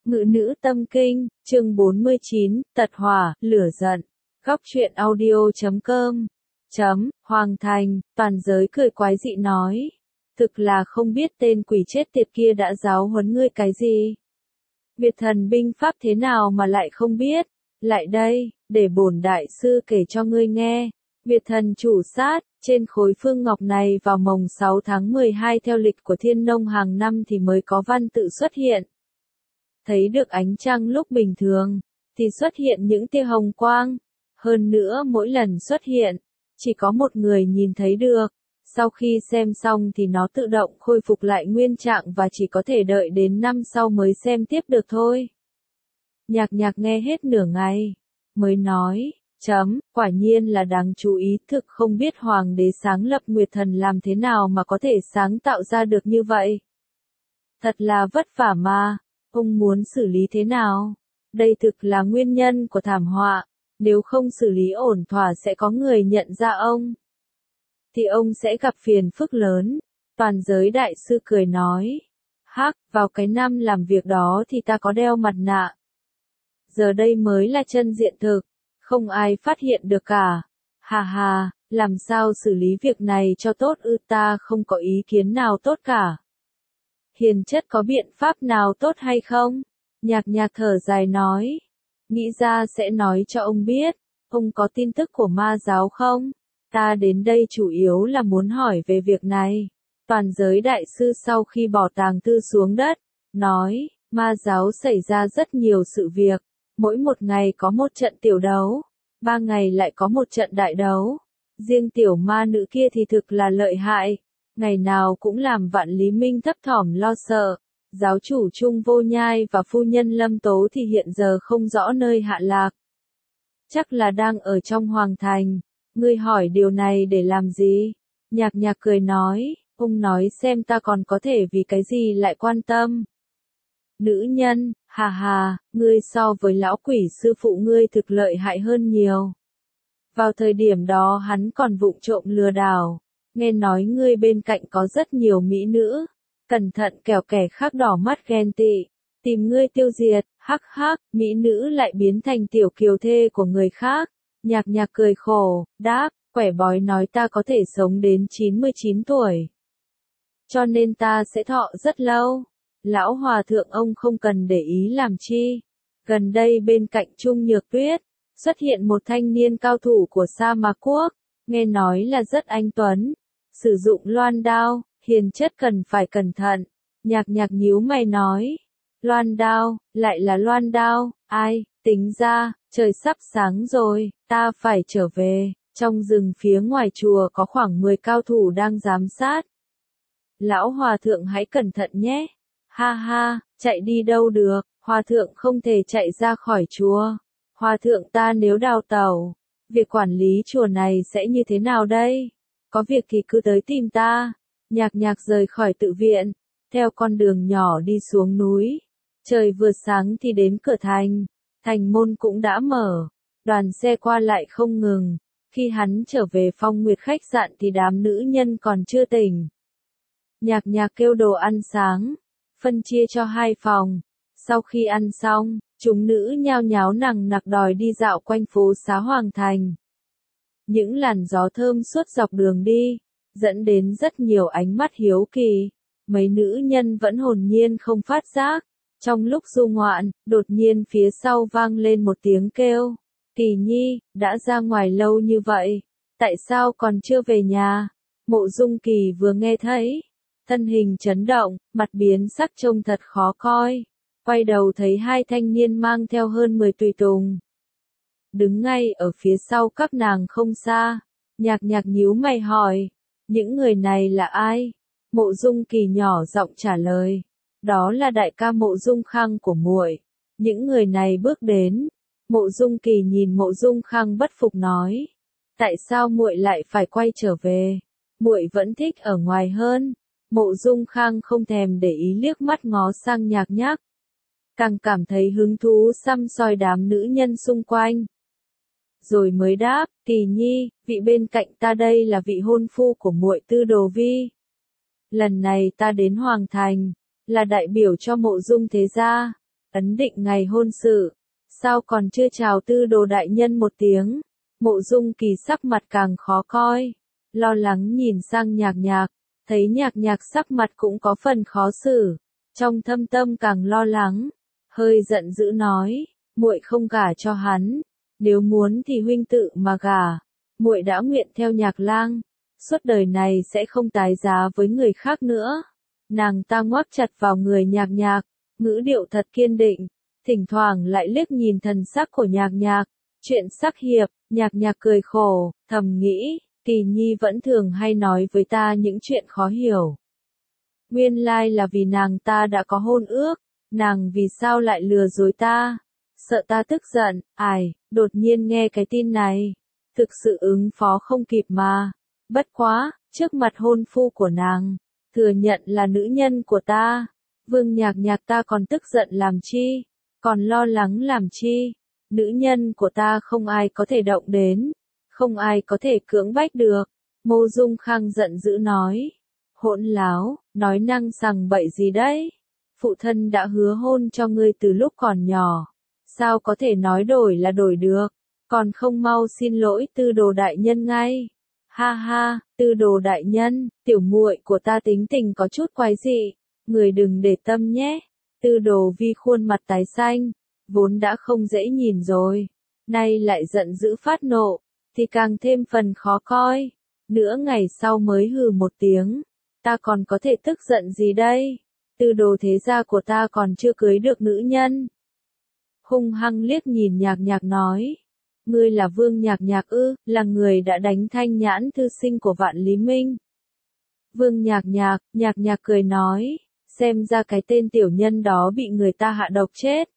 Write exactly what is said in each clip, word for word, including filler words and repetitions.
Ngự nữ tâm kinh, chương bốn mươi chín, tật hỏa, lửa giận. Góc truyện audio chấm com. Chấm, Hoàng Thành, toàn giới cười quái dị nói. Thực là không biết tên quỷ chết tiệt kia đã giáo huấn ngươi cái gì. Việt thần binh pháp thế nào mà lại không biết. Lại đây, để bổn đại sư kể cho ngươi nghe. Việt thần chủ sát, trên khối phương ngọc này vào mồng sáu tháng mười hai theo lịch của thiên nông hàng năm thì mới có văn tự xuất hiện. Thấy được ánh trăng lúc bình thường, thì xuất hiện những tia hồng quang. Hơn nữa mỗi lần xuất hiện, chỉ có một người nhìn thấy được. Sau khi xem xong thì nó tự động khôi phục lại nguyên trạng và chỉ có thể đợi đến năm sau mới xem tiếp được thôi. Nhạc nhạc nghe hết nửa ngày, mới nói, chấm, quả nhiên là đáng chú ý, thực không biết Hoàng đế sáng lập Nguyệt Thần làm thế nào mà có thể sáng tạo ra được như vậy. Thật là vất vả mà, ông muốn xử lý thế nào? Đây thực là nguyên nhân của thảm họa, nếu không xử lý ổn thỏa sẽ có người nhận ra ông. Thì ông sẽ gặp phiền phức lớn. Toàn giới đại sư cười nói, hắc, vào cái năm làm việc đó thì ta có đeo mặt nạ. Giờ đây mới là chân diện thực, không ai phát hiện được cả. Hà hà, làm sao xử lý việc này cho tốt ư, ta không có ý kiến nào tốt cả. Hiền chất có biện pháp nào tốt hay không? Nhạc nhạc thở dài nói, nghĩ ra sẽ nói cho ông biết. Ông có tin tức của ma giáo không? Ta đến đây chủ yếu là muốn hỏi về việc này. Toàn giới đại sư sau khi bỏ tàng thư xuống đất, nói, ma giáo xảy ra rất nhiều sự việc. Mỗi một ngày có một trận tiểu đấu, ba ngày lại có một trận đại đấu. Riêng tiểu ma nữ kia thì thực là lợi hại, ngày nào cũng làm Vạn Lý Minh thấp thỏm lo sợ. Giáo chủ Trung Vô Nhai và phu nhân Lâm Tố thì hiện giờ không rõ nơi hạ lạc. Chắc là đang ở trong Hoàng Thành. Ngươi hỏi điều này để làm gì? Nhạc nhạc cười nói, ông nói xem ta còn có thể vì cái gì lại quan tâm. Nữ nhân, hà hà, ngươi so với lão quỷ sư phụ ngươi thực lợi hại hơn nhiều. Vào thời điểm đó hắn còn vụng trộm lừa đảo. Nghe nói ngươi bên cạnh có rất nhiều mỹ nữ. Cẩn thận kẻo kẻ khác đỏ mắt ghen tị, tìm ngươi tiêu diệt, hắc hắc, mỹ nữ lại biến thành tiểu kiều thê của người khác. Nhạc nhạc cười khổ, đáp, quẻ bói nói ta có thể sống đến chín mươi chín tuổi. Cho nên ta sẽ thọ rất lâu. Lão hòa thượng ông không cần để ý làm chi. Gần đây bên cạnh Trung Nhược Tuyết, xuất hiện một thanh niên cao thủ của Sa Mạc Quốc, nghe nói là rất anh tuấn. Sử dụng loan đao, hiền chất cần phải cẩn thận. Nhạc nhạc nhíu mày nói, loan đao, lại là loan đao, ai, tính ra, trời sắp sáng rồi, ta phải trở về. Trong rừng phía ngoài chùa có khoảng mười cao thủ đang giám sát. Lão hòa thượng hãy cẩn thận nhé. Ha ha, chạy đi đâu được, hòa thượng không thể chạy ra khỏi chùa. Hòa thượng ta nếu đào tẩu, việc quản lý chùa này sẽ như thế nào đây? Có việc thì cứ tới tìm ta. Nhạc nhạc rời khỏi tự viện, theo con đường nhỏ đi xuống núi. Trời vừa sáng thì đến cửa thành, thành môn cũng đã mở, đoàn xe qua lại không ngừng. Khi hắn trở về Phong Nguyệt khách sạn thì đám nữ nhân còn chưa tỉnh. Nhạc nhạc kêu đồ ăn sáng, phân chia cho hai phòng. Sau khi ăn xong, chúng nữ nhao nháo nằng nặc đòi đi dạo quanh phố xá Hoàng Thành. Những làn gió thơm suốt dọc đường đi, dẫn đến rất nhiều ánh mắt hiếu kỳ. Mấy nữ nhân vẫn hồn nhiên không phát giác. Trong lúc du ngoạn, đột nhiên phía sau vang lên một tiếng kêu. Kỳ Nhi, đã ra ngoài lâu như vậy, tại sao còn chưa về nhà? Mộ Dung Kỳ vừa nghe thấy, thân hình chấn động, mặt biến sắc trông thật khó coi. Quay đầu thấy hai thanh niên mang theo hơn mười tùy tùng. Đứng ngay ở phía sau các nàng không xa, nhạc nhạc nhíu mày hỏi, những người này là ai? Mộ Dung Kỳ nhỏ giọng trả lời, đó là đại ca Mộ Dung Khang của muội. Những người này bước đến, Mộ Dung Kỳ nhìn Mộ Dung Khang bất phục nói, tại sao muội lại phải quay trở về? Muội vẫn thích ở ngoài hơn. Mộ Dung Khang không thèm để ý liếc mắt ngó sang nhạc nhác, càng cảm thấy hứng thú săm soi đám nữ nhân xung quanh. Rồi mới đáp, Kỳ Nhi, vị bên cạnh ta đây là vị hôn phu của muội Tư Đồ Vi. Lần này ta đến Hoàng Thành, là đại biểu cho Mộ Dung thế gia. ấn định ngày hôn sự. Sao còn chưa chào Tư Đồ đại nhân một tiếng? Mộ Dung Kỳ sắc mặt càng khó coi, lo lắng nhìn sang Nhạc Nhạc, thấy Nhạc Nhạc sắc mặt cũng có phần khó xử, trong thâm tâm càng lo lắng, hơi giận dữ nói, muội không gả cho hắn, nếu muốn thì huynh tự mà gả. Muội đã nguyện theo Nhạc Lang, suốt đời này sẽ không tái giá với người khác nữa. Nàng ta ngoác chặt vào người Nhạc Nhạc, ngữ điệu thật kiên định, thỉnh thoảng lại liếc nhìn thần sắc của Nhạc Nhạc. Chuyện sắc hiệp, Nhạc Nhạc cười khổ, thầm nghĩ, Kỳ Nhi vẫn thường hay nói với ta những chuyện khó hiểu. Nguyên lai là vì nàng ta đã có hôn ước, nàng vì sao lại lừa dối ta? Sợ ta tức giận, ai, đột nhiên nghe cái tin này, thực sự ứng phó không kịp mà. Bất quá, trước mặt hôn phu của nàng, thừa nhận là nữ nhân của ta. Vương Nhạc Nhạc ta còn tức giận làm chi, còn lo lắng làm chi. Nữ nhân của ta không ai có thể động đến, không ai có thể cưỡng bách được. Mộ Dung Khang giận dữ nói, hỗn láo, nói năng sằng bậy gì đấy? Phụ thân đã hứa hôn cho ngươi từ lúc còn nhỏ, sao có thể nói đổi là đổi được, còn không mau xin lỗi Tư Đồ đại nhân ngay. Ha ha, Tư Đồ đại nhân, tiểu muội của ta tính tình có chút quái dị, người đừng để tâm nhé. Tư Đồ Vi khuôn mặt tái xanh, vốn đã không dễ nhìn rồi, nay lại giận dữ phát nộ, thì càng thêm phần khó coi. Nửa ngày sau mới hừ một tiếng, ta còn có thể tức giận gì đây? Tư Đồ thế gia của ta còn chưa cưới được nữ nhân. Hung hăng liếc nhìn Nhạc Nhạc nói, ngươi là Vương Nhạc Nhạc ư, là người đã đánh Thanh Nhãn thư sinh của Vạn Lý Minh. Vương Nhạc Nhạc, Nhạc Nhạc cười nói, xem ra cái tên tiểu nhân đó bị người ta hạ độc chết.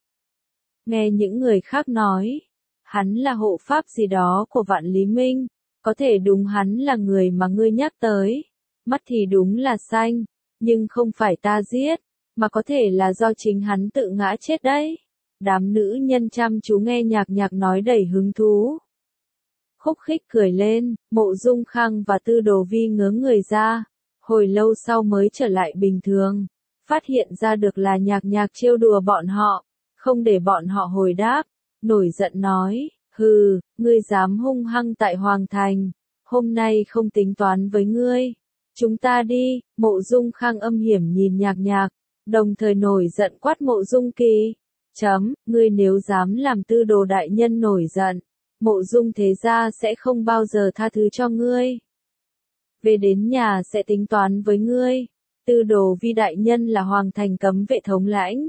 Nghe những người khác nói, hắn là hộ pháp gì đó của Vạn Lý Minh, có thể đúng hắn là người mà ngươi nhắc tới. Mắt thì đúng là xanh, nhưng không phải ta giết, mà có thể là do chính hắn tự ngã chết đấy. Đám nữ nhân chăm chú nghe Nhạc Nhạc nói đầy hứng thú. Khúc khích cười lên, Mộ Dung Khang và Tư Đồ Vi ngớ người ra, hồi lâu sau mới trở lại bình thường, phát hiện ra được là Nhạc Nhạc trêu đùa bọn họ, không để bọn họ hồi đáp, nổi giận nói, hừ, ngươi dám hung hăng tại Hoàng Thành, hôm nay không tính toán với ngươi, chúng ta đi. Mộ Dung Khang âm hiểm nhìn Nhạc Nhạc, đồng thời nổi giận quát Mộ Dung Kỳ, chấm, ngươi nếu dám làm Tư Đồ đại nhân nổi giận, Mộ Dung thế gia sẽ không bao giờ tha thứ cho ngươi. Về đến nhà sẽ tính toán với ngươi. Tư Đồ Vi đại nhân là Hoàng Thành cấm vệ thống lãnh,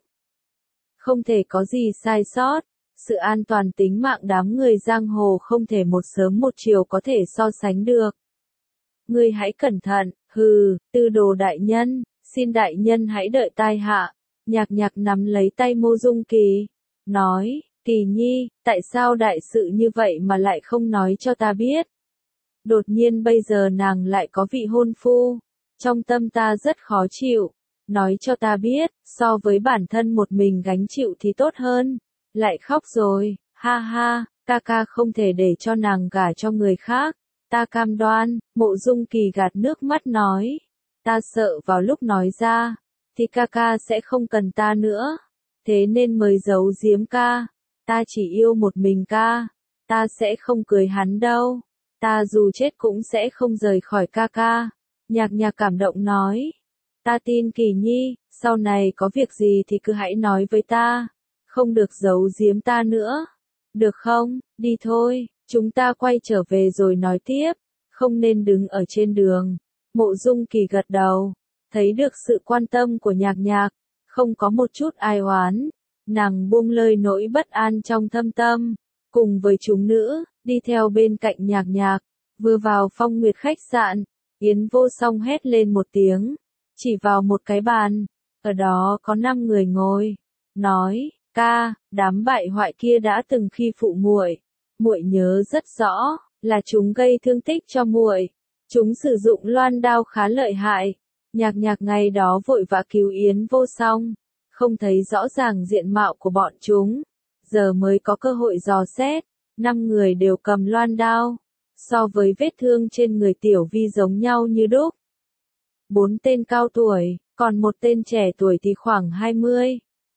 không thể có gì sai sót, sự an toàn tính mạng đám người giang hồ không thể một sớm một chiều có thể so sánh được. Ngươi hãy cẩn thận, hừ, Tư Đồ đại nhân, xin đại nhân hãy đợi tai hạ. Nhạc Nhạc nắm lấy tay Mộ Dung Kỳ, nói, Kỳ Nhi, tại sao đại sự như vậy mà lại không nói cho ta biết? Đột nhiên bây giờ nàng lại có vị hôn phu, trong tâm ta rất khó chịu, nói cho ta biết, so với bản thân một mình gánh chịu thì tốt hơn. Lại khóc rồi, ha ha, ca ca không thể để cho nàng gả cho người khác, ta cam đoan. Mộ Dung Kỳ gạt nước mắt nói, ta sợ vào lúc nói ra, thì ca ca sẽ không cần ta nữa, thế nên mới giấu giếm ca, ta chỉ yêu một mình ca, ta sẽ không cưới hắn đâu, ta dù chết cũng sẽ không rời khỏi ca ca. Nhạc Nhạc cảm động nói, ta tin Kỳ Nhi, sau này có việc gì thì cứ hãy nói với ta, không được giấu giếm ta nữa, được không? Đi thôi, chúng ta quay trở về rồi nói tiếp, không nên đứng ở trên đường. Mộ Dung Kỳ gật đầu, thấy được sự quan tâm của Nhạc Nhạc, không có một chút ai oán, nàng buông lời nỗi bất an trong thâm tâm, cùng với chúng nữ, đi theo bên cạnh Nhạc Nhạc, vừa vào Phong Nguyệt khách sạn, Yến Vô Song hét lên một tiếng, chỉ vào một cái bàn, ở đó có năm người ngồi, nói, ca, đám bại hoại kia đã từng khi phụ muội, muội nhớ rất rõ, là chúng gây thương tích cho muội, chúng sử dụng loan đao khá lợi hại. Nhạc Nhạc ngày đó vội vã cứu Yến Vô Song, không thấy rõ ràng diện mạo của bọn chúng, giờ mới có cơ hội dò xét, năm người đều cầm loan đao, so với vết thương trên người Tiểu Vi giống nhau như đúc. Bốn tên cao tuổi, còn một tên trẻ tuổi thì khoảng hai mươi,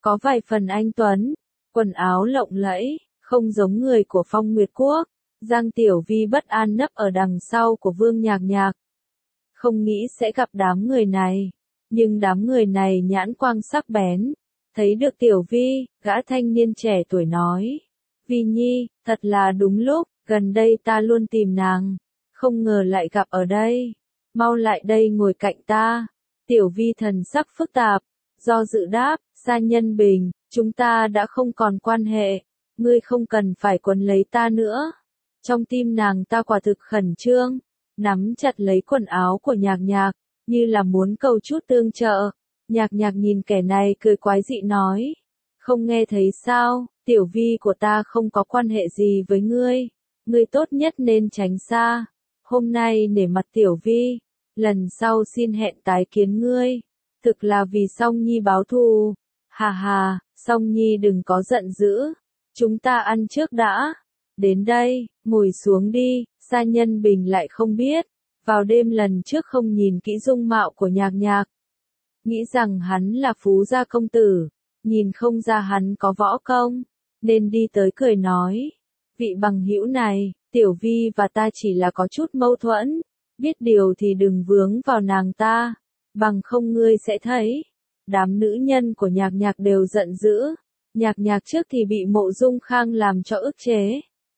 có vài phần anh tuấn, quần áo lộng lẫy, không giống người của Phong Nguyệt Quốc. Giang Tiểu Vi bất an nấp ở đằng sau của Vương Nhạc Nhạc. Không nghĩ sẽ gặp đám người này, nhưng đám người này nhãn quang sắc bén. Thấy được Tiểu Vi, gã thanh niên trẻ tuổi nói. Vi Nhi, thật là đúng lúc, gần đây ta luôn tìm nàng, không ngờ lại gặp ở đây. Mau lại đây ngồi cạnh ta. Tiểu Vi thần sắc phức tạp, do dự đáp, Sa Nhân Bình, chúng ta đã không còn quan hệ, ngươi không cần phải quấn lấy ta nữa. Trong tim nàng ta quả thực khẩn trương, nắm chặt lấy quần áo của Nhạc Nhạc, như là muốn cầu chút tương trợ. Nhạc Nhạc nhìn kẻ này cười quái dị nói, không nghe thấy sao, Tiểu Vi của ta không có quan hệ gì với ngươi, ngươi tốt nhất nên tránh xa. Hôm nay nể mặt Tiểu Vi, lần sau xin hẹn tái kiến ngươi, thực là vì Song Nhi báo thù. Hà hà, Song Nhi đừng có giận dữ, chúng ta ăn trước đã. Đến đây, ngồi xuống đi. Sa Nhân Bình lại không biết, vào đêm lần trước không nhìn kỹ dung mạo của Nhạc Nhạc, nghĩ rằng hắn là phú gia công tử, nhìn không ra hắn có võ công, nên đi tới cười nói, vị bằng hữu này, Tiểu Vi và ta chỉ là có chút mâu thuẫn, biết điều thì đừng vướng vào nàng ta, bằng không ngươi sẽ thấy. Đám nữ nhân của Nhạc Nhạc đều giận dữ, Nhạc Nhạc trước thì bị Mộ Dung Khang làm cho ức chế.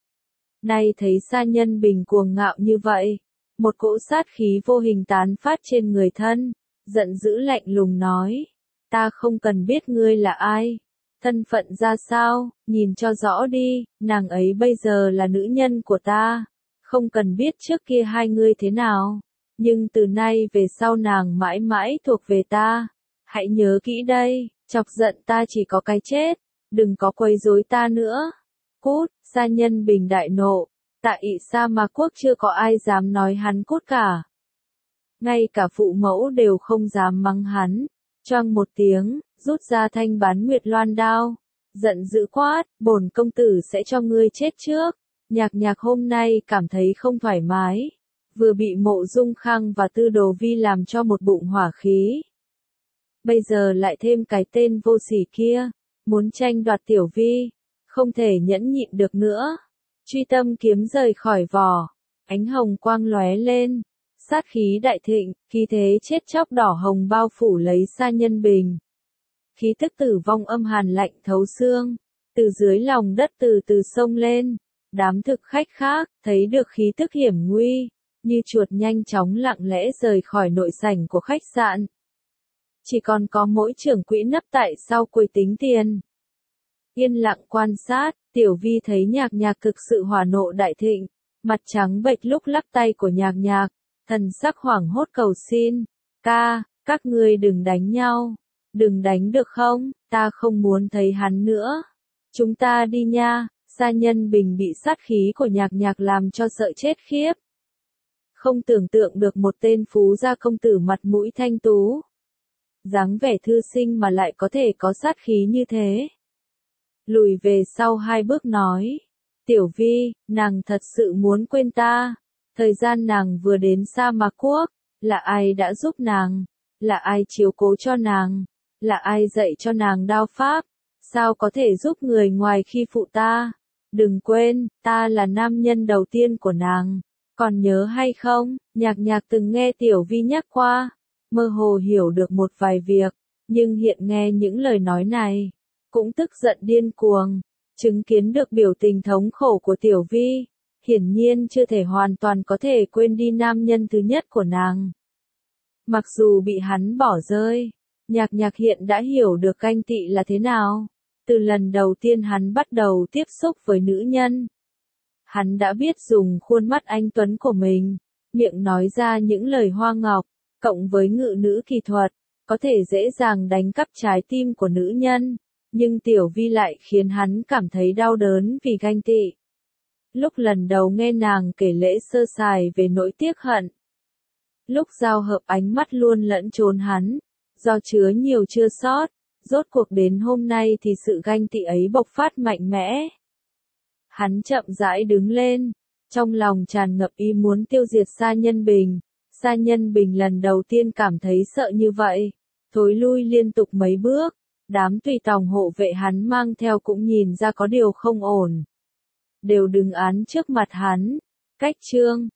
Nay thấy Sa Nhân Bình cuồng ngạo như vậy, một cỗ sát khí vô hình tán phát trên người thân, giận dữ lạnh lùng nói, ta không cần biết ngươi là ai, thân phận ra sao, nhìn cho rõ đi, nàng ấy bây giờ là nữ nhân của ta, không cần biết trước kia hai ngươi thế nào, nhưng từ nay về sau nàng mãi mãi thuộc về ta, hãy nhớ kỹ đây, chọc giận ta chỉ có cái chết, đừng có quấy rối ta nữa. Cút. Sa Nhân Bình đại nộ, tại ị Sa Ma Quốc chưa có ai dám nói hắn cút cả. Ngay cả phụ mẫu đều không dám mắng hắn, choang một tiếng, rút ra thanh bán nguyệt loan đao, giận dữ quát, bổn công tử sẽ cho ngươi chết trước. Nhạc Nhạc hôm nay cảm thấy không thoải mái, vừa bị Mộ Dung Khang và Tư Đồ Vi làm cho một bụng hỏa khí. Bây giờ lại thêm cái tên vô sỉ kia, muốn tranh đoạt Tiểu Vi. Không thể nhẫn nhịn được nữa. Truy tâm kiếm rời khỏi vỏ, ánh hồng quang lóe lên, sát khí đại thịnh, khí thế chết chóc đỏ hồng bao phủ lấy Sa Nhân Bình. Khí tức tử vong âm hàn lạnh thấu xương, từ dưới lòng đất từ từ sông lên, đám thực khách khác, thấy được khí tức hiểm nguy, như chuột nhanh chóng lặng lẽ rời khỏi nội sảnh của khách sạn. Chỉ còn có mỗi trưởng quỹ nấp tại sau quầy tính tiền. Yên lặng quan sát, Tiểu Vi thấy Nhạc Nhạc thực sự hỏa nộ đại thịnh, mặt trắng bệch lúc lắc tay của Nhạc Nhạc, thần sắc hoảng hốt cầu xin, ca, các ngươi đừng đánh nhau, đừng đánh được không, ta không muốn thấy hắn nữa, chúng ta đi nha. Sa Nhân Bình bị sát khí của Nhạc Nhạc làm cho sợ chết khiếp. Không tưởng tượng được một tên phú gia công tử mặt mũi thanh tú, dáng vẻ thư sinh mà lại có thể có sát khí như thế. Lùi về sau hai bước nói, Tiểu Vi, nàng thật sự muốn quên ta, thời gian nàng vừa đến Sa Ma Quốc, là ai đã giúp nàng, là ai chiếu cố cho nàng, là ai dạy cho nàng đao pháp, sao có thể giúp người ngoài khi phụ ta, đừng quên, ta là nam nhân đầu tiên của nàng, còn nhớ hay không, Nhạc Nhạc từng nghe Tiểu Vi nhắc qua, mơ hồ hiểu được một vài việc, nhưng hiện nghe những lời nói này, cũng tức giận điên cuồng, chứng kiến được biểu tình thống khổ của Tiểu Vi, hiển nhiên chưa thể hoàn toàn có thể quên đi nam nhân thứ nhất của nàng. Mặc dù bị hắn bỏ rơi, Nhạc Nhạc hiện đã hiểu được ganh tị là thế nào, từ lần đầu tiên hắn bắt đầu tiếp xúc với nữ nhân. Hắn đã biết dùng khuôn mắt anh tuấn của mình, miệng nói ra những lời hoa ngọc, cộng với ngự nữ kỳ thuật, có thể dễ dàng đánh cắp trái tim của nữ nhân. Nhưng Tiểu Vi lại khiến hắn cảm thấy đau đớn vì ganh tị. Lúc lần đầu nghe nàng kể lễ sơ sài về nỗi tiếc hận. Lúc giao hợp ánh mắt luôn lẫn trốn hắn, do chứa nhiều chua xót, rốt cuộc đến hôm nay thì sự ganh tị ấy bộc phát mạnh mẽ. Hắn chậm rãi đứng lên, trong lòng tràn ngập ý muốn tiêu diệt Sa Nhân Bình. Sa Nhân Bình lần đầu tiên cảm thấy sợ như vậy, thối lui liên tục mấy bước. Đám tùy tòng hộ vệ hắn mang theo cũng nhìn ra có điều không ổn. Đều đứng án trước mặt hắn. Cách trương,